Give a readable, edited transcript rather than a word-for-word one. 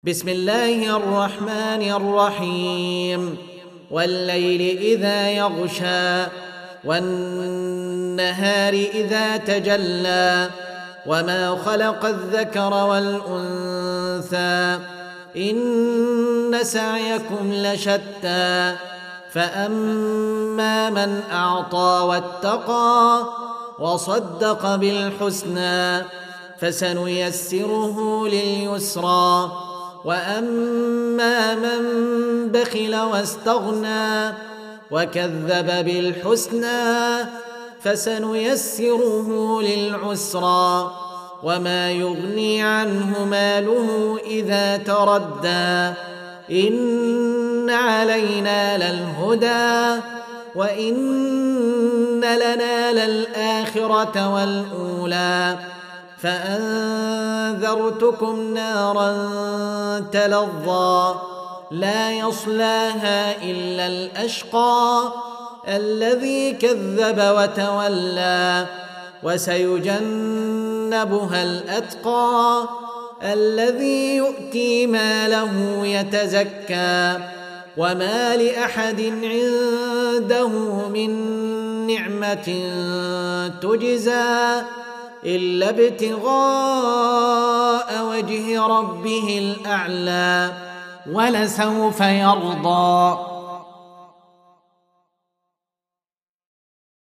بسم الله الرحمن الرحيم والليل إذا يغشى والنهار إذا تجلى وما خلق الذكر والأنثى إن سعيكم لشتى فأما من أعطى واتقى وصدق بالحسنى فسنيسره لليسرى وأما من بخل واستغنى وكذب بالحسنى فسنيسره للعسرى وما يغني عنه ماله إذا تردى إن علينا للهدى وإن لنا للآخرة والأولى فأنذرتكم نارا تلظى لا يصلاها إلا الأشقى الذي كذب وتولى وسيجنبها الأتقى الذي يؤتي ماله يتزكى وما لأحد عنده من نعمة تجزى إلا ابتغاء وجه ربه الأعلى ولسوف يرضى.